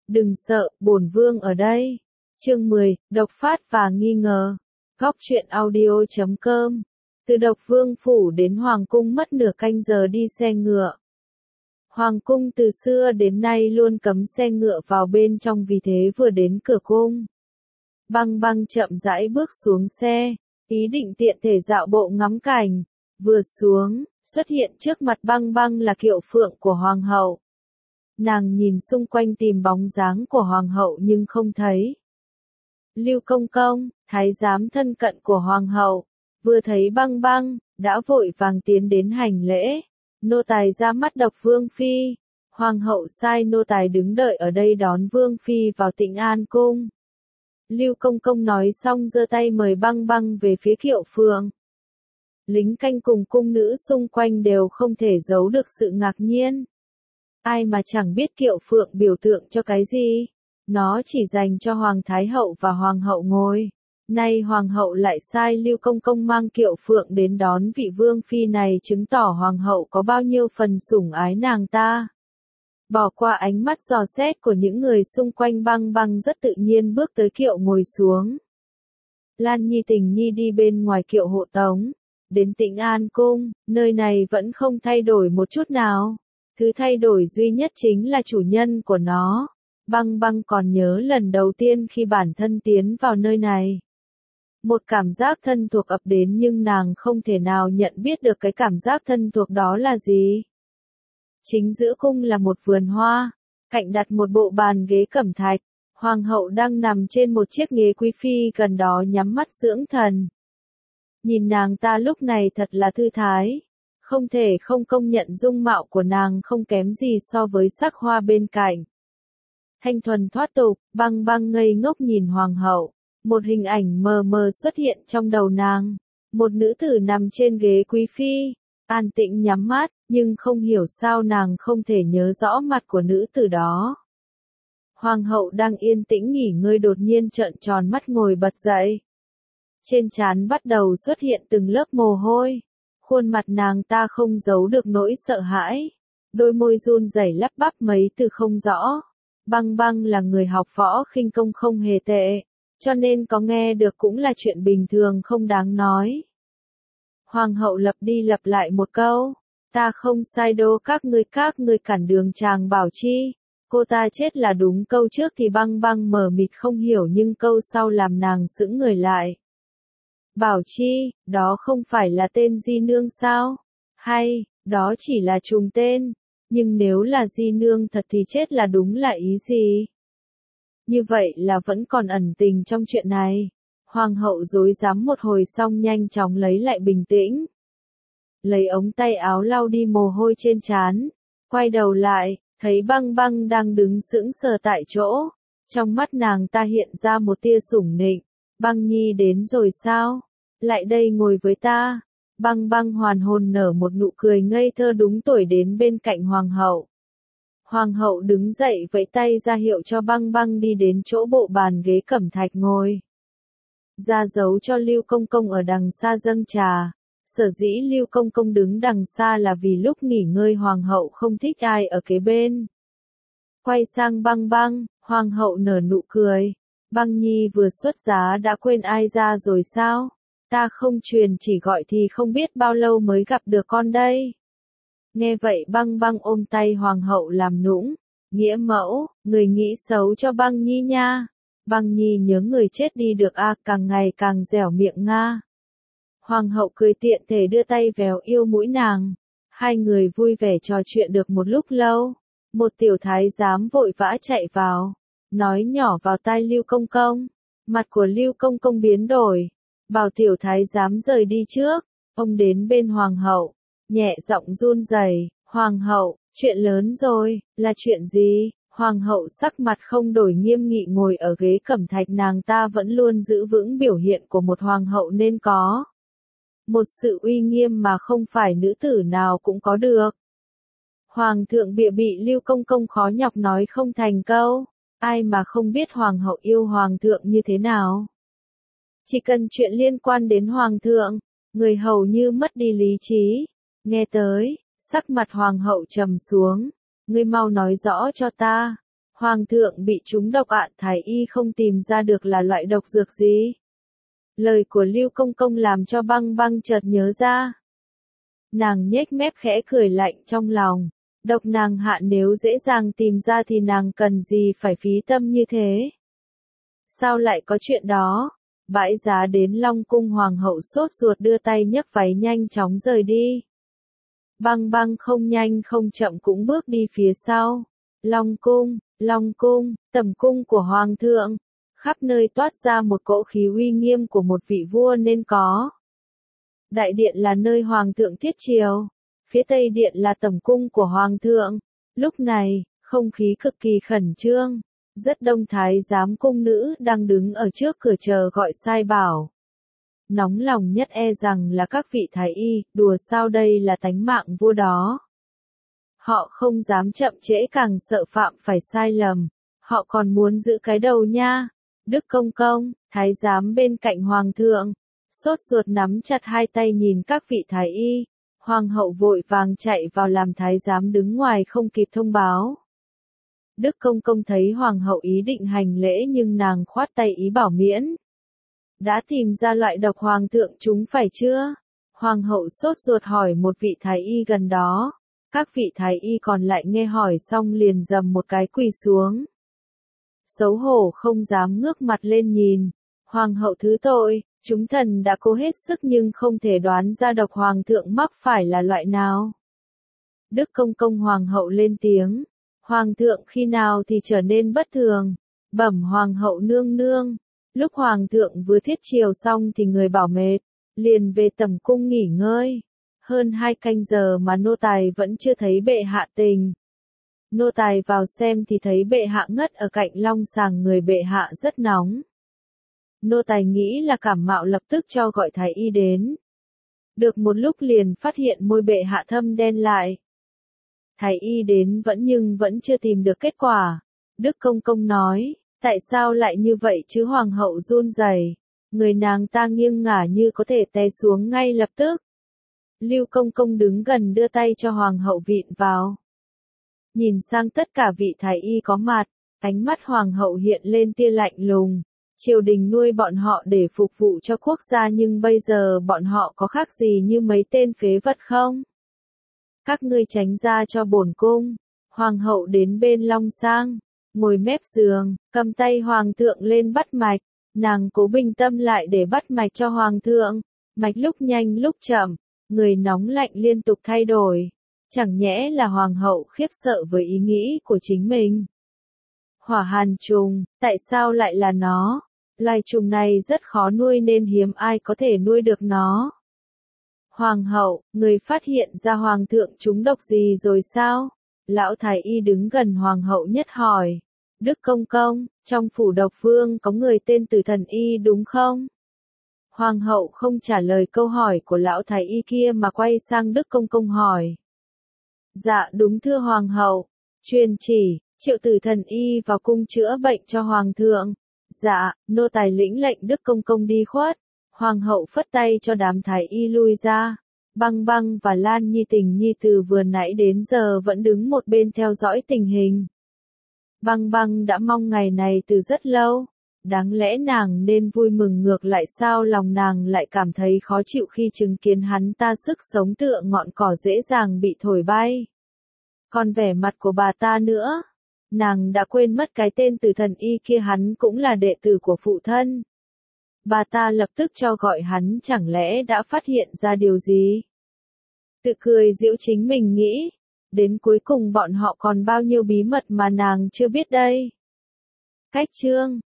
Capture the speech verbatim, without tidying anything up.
Đừng sợ, bổn vương ở đây. Chương mười, độc phát và nghi ngờ. Góc truyện audio chấm com. Từ Độc Vương phủ đến Hoàng cung mất nửa canh giờ đi xe ngựa. Hoàng cung từ xưa đến nay luôn cấm xe ngựa vào bên trong, vì thế vừa đến cửa cung, Băng Băng chậm rãi bước xuống xe, ý định tiện thể dạo bộ ngắm cảnh. Vừa xuống, xuất hiện trước mặt Băng Băng là kiệu phượng của hoàng hậu. Nàng nhìn xung quanh tìm bóng dáng của hoàng hậu nhưng không thấy. Lưu Công Công, thái giám thân cận của hoàng hậu, vừa thấy Băng Băng, đã vội vàng tiến đến hành lễ. Nô tài ra mắt Độc Vương phi. Hoàng hậu sai nô tài đứng đợi ở đây đón Vương phi vào Tịnh An cung. Lưu Công Công nói xong giơ tay mời Băng Băng về phía kiệu phượng. Lính canh cùng cung nữ xung quanh đều không thể giấu được sự ngạc nhiên. Ai mà chẳng biết kiệu phượng biểu tượng cho cái gì? Nó chỉ dành cho Hoàng Thái Hậu và Hoàng hậu ngồi. Nay Hoàng hậu lại sai Lưu Công Công mang kiệu phượng đến đón vị vương phi này, chứng tỏ Hoàng hậu có bao nhiêu phần sủng ái nàng ta. Bỏ qua ánh mắt dò xét của những người xung quanh, Băng Băng rất tự nhiên bước tới kiệu ngồi xuống. Lan Nhi Tình Nhi đi bên ngoài kiệu hộ tống. Đến Tịnh An cung, nơi này vẫn không thay đổi một chút nào. Thứ thay đổi duy nhất chính là chủ nhân của nó. Băng Băng còn nhớ lần đầu tiên khi bản thân tiến vào nơi này. Một cảm giác thân thuộc ập đến nhưng nàng không thể nào nhận biết được cái cảm giác thân thuộc đó là gì. Chính giữa cung là một vườn hoa, cạnh đặt một bộ bàn ghế cẩm thạch. Hoàng hậu đang nằm trên một chiếc ghế quý phi gần đó nhắm mắt dưỡng thần. Nhìn nàng ta lúc này thật là thư thái. Không thể không công nhận dung mạo của nàng không kém gì so với sắc hoa bên cạnh. Thanh thuần thoát tục, Băng Băng ngây ngốc nhìn hoàng hậu. Một hình ảnh mờ mờ xuất hiện trong đầu nàng. Một nữ tử nằm trên ghế quý phi, an tĩnh nhắm mắt, nhưng không hiểu sao nàng không thể nhớ rõ mặt của nữ tử đó. Hoàng hậu đang yên tĩnh nghỉ ngơi đột nhiên trợn tròn mắt ngồi bật dậy. Trên trán bắt đầu xuất hiện từng lớp mồ hôi. Khuôn mặt nàng ta không giấu được nỗi sợ hãi. Đôi môi run rẩy lắp bắp mấy từ không rõ. Băng Băng là người học võ khinh công không hề tệ, cho nên có nghe được cũng là chuyện bình thường không đáng nói. Hoàng hậu lặp đi lặp lại một câu. Ta không sai đâu, các ngươi các ngươi cản đường chàng Bảo Chi. Cô ta chết là đúng. Câu trước thì Băng Băng mờ mịt không hiểu, nhưng câu sau làm nàng sững người lại. Bảo Chi, đó không phải là tên di nương sao? Hay, đó chỉ là trùng tên. Nhưng nếu là di nương thật thì chết là đúng là ý gì? Như vậy là vẫn còn ẩn tình trong chuyện này. Hoàng hậu rối rắm một hồi xong nhanh chóng lấy lại bình tĩnh. Lấy ống tay áo lau đi mồ hôi trên trán. Quay đầu lại, thấy Băng Băng đang đứng sững sờ tại chỗ. Trong mắt nàng ta hiện ra một tia sủng nịnh. Băng Nhi đến rồi sao? Lại đây ngồi với ta. Băng Băng hoàn hồn nở một nụ cười ngây thơ đúng tuổi đến bên cạnh hoàng hậu. Hoàng hậu đứng dậy vẫy tay ra hiệu cho Băng Băng đi đến chỗ bộ bàn ghế cẩm thạch ngồi. Ra dấu cho Lưu Công Công ở đằng xa dâng trà. Sở dĩ Lưu Công Công đứng đằng xa là vì lúc nghỉ ngơi hoàng hậu không thích ai ở kế bên. Quay sang Băng Băng, hoàng hậu nở nụ cười. Băng Nhi vừa xuất giá đã quên ai ra rồi sao? Ta không truyền chỉ gọi thì không biết bao lâu mới gặp được con đây. Nghe vậy Băng Băng ôm tay hoàng hậu làm nũng. Nghĩa mẫu, người nghĩ xấu cho Băng Nhi nha. Băng Nhi nhớ người chết đi được a, à, càng ngày càng dẻo miệng nga. Hoàng hậu cười tiện thể đưa tay véo yêu mũi nàng. Hai người vui vẻ trò chuyện được một lúc lâu. Một tiểu thái giám vội vã chạy vào, nói nhỏ vào tai Lưu Công Công. Mặt của Lưu Công Công biến đổi. Bảo tiểu thái giám rời đi trước. Ông đến bên hoàng hậu, nhẹ giọng run rẩy. Hoàng hậu, chuyện lớn rồi, là chuyện gì? Hoàng hậu sắc mặt không đổi nghiêm nghị ngồi ở ghế cẩm thạch, nàng ta vẫn luôn giữ vững biểu hiện của một hoàng hậu nên có. Một sự uy nghiêm mà không phải nữ tử nào cũng có được. Hoàng thượng bịa bị Lưu Công Công khó nhọc nói không thành câu. Ai mà không biết hoàng hậu yêu hoàng thượng như thế nào? Chỉ cần chuyện liên quan đến hoàng thượng, người hầu như mất đi lý trí. Nghe tới, sắc mặt hoàng hậu trầm xuống. Ngươi mau nói rõ cho ta. Hoàng thượng bị trúng độc ạ, thái y không tìm ra được là loại độc dược gì. Lời của Lưu Công Công làm cho Băng Băng chợt nhớ ra. Nàng nhếch mép khẽ cười lạnh trong lòng. Độc nàng hạ nếu dễ dàng tìm ra thì nàng cần gì phải phí tâm như thế. Sao lại có chuyện đó? Bãi giá đến Long Cung, hoàng hậu sốt ruột đưa tay nhấc váy nhanh chóng rời đi. Băng Băng không nhanh không chậm cũng bước đi phía sau. Long Cung, Long Cung, tẩm cung của hoàng thượng, khắp nơi toát ra một cỗ khí uy nghiêm của một vị vua nên có. Đại điện là nơi hoàng thượng thiết triều, phía tây điện là tẩm cung của hoàng thượng. Lúc này, không khí cực kỳ khẩn trương, rất đông thái giám cung nữ đang đứng ở trước cửa chờ gọi sai bảo. Nóng lòng nhất e rằng là các vị thái y, đùa sao đây là tánh mạng vua đó. Họ không dám chậm trễ, càng sợ phạm phải sai lầm. Họ còn muốn giữ cái đầu nha. Đức Công Công, thái giám bên cạnh hoàng thượng, sốt ruột nắm chặt hai tay nhìn các vị thái y. Hoàng hậu vội vàng chạy vào làm thái giám đứng ngoài không kịp thông báo. Đức Công Công thấy hoàng hậu ý định hành lễ nhưng nàng khoát tay ý bảo miễn. Đã tìm ra loại độc hoàng thượng chúng phải chưa? Hoàng hậu sốt ruột hỏi một vị thái y gần đó. Các vị thái y còn lại nghe hỏi xong liền dầm một cái quỳ xuống. Xấu hổ không dám ngước mặt lên nhìn. Hoàng hậu thứ tội, chúng thần đã cố hết sức nhưng không thể đoán ra độc hoàng thượng mắc phải là loại nào. Đức Công Công hoàng hậu lên tiếng. Hoàng thượng khi nào thì trở nên bất thường? Bẩm hoàng hậu nương nương. Lúc hoàng thượng vừa thiết triều xong thì người bảo mệt, liền về tẩm cung nghỉ ngơi. Hơn hai canh giờ mà nô tài vẫn chưa thấy bệ hạ tỉnh. Nô tài vào xem thì thấy bệ hạ ngất ở cạnh long sàng, người bệ hạ rất nóng. Nô tài nghĩ là cảm mạo, lập tức cho gọi thái y đến. Được một lúc liền phát hiện môi bệ hạ thâm đen lại. Thái y đến vẫn nhưng vẫn chưa tìm được kết quả. Đức Công Công nói, tại sao lại như vậy chứ? Hoàng hậu run rẩy, người nàng ta nghiêng ngả như có thể té xuống ngay lập tức. Lưu Công Công đứng gần đưa tay cho hoàng hậu vịn vào. Nhìn sang tất cả vị thái y có mặt, ánh mắt hoàng hậu hiện lên tia lạnh lùng. Triều đình nuôi bọn họ để phục vụ cho quốc gia nhưng bây giờ bọn họ có khác gì như mấy tên phế vật không? Các ngươi tránh ra cho bổn cung. Hoàng hậu đến bên long sang, ngồi mép giường, cầm tay hoàng thượng lên bắt mạch. Nàng cố bình tâm lại để bắt mạch cho hoàng thượng. Mạch lúc nhanh lúc chậm, người nóng lạnh liên tục thay đổi. Chẳng nhẽ là hoàng hậu khiếp sợ với ý nghĩ của chính mình. Hỏa hàn trùng, tại sao lại là nó? Loài trùng này rất khó nuôi nên hiếm ai có thể nuôi được nó. Hoàng hậu, người phát hiện ra hoàng thượng trúng độc gì rồi sao? Lão thái y đứng gần hoàng hậu nhất hỏi. Đức Công Công, trong phủ độc vương có người tên Tử Thần Y đúng không? Hoàng hậu không trả lời câu hỏi của lão thái y kia mà quay sang Đức Công Công hỏi. Dạ đúng thưa hoàng hậu. Truyền chỉ, triệu Tử Thần Y vào cung chữa bệnh cho hoàng thượng. Dạ, nô tài lĩnh lệnh. Đức Công Công đi khuất. Hoàng hậu phất tay cho đám thái y lui ra. Băng Băng và Lan Nhi Tình Nhi từ vừa nãy đến giờ vẫn đứng một bên theo dõi tình hình. Băng Băng đã mong ngày này từ rất lâu. Đáng lẽ nàng nên vui mừng, ngược lại sao lòng nàng lại cảm thấy khó chịu khi chứng kiến hắn ta sức sống tựa ngọn cỏ dễ dàng bị thổi bay. Còn vẻ mặt của bà ta nữa. Nàng đã quên mất cái tên Tử Thần Y kia hắn cũng là đệ tử của phụ thân. Bà ta lập tức cho gọi hắn, chẳng lẽ đã phát hiện ra điều gì? Tự cười giễu chính mình nghĩ. Đến cuối cùng bọn họ còn bao nhiêu bí mật mà nàng chưa biết đây. Cách chương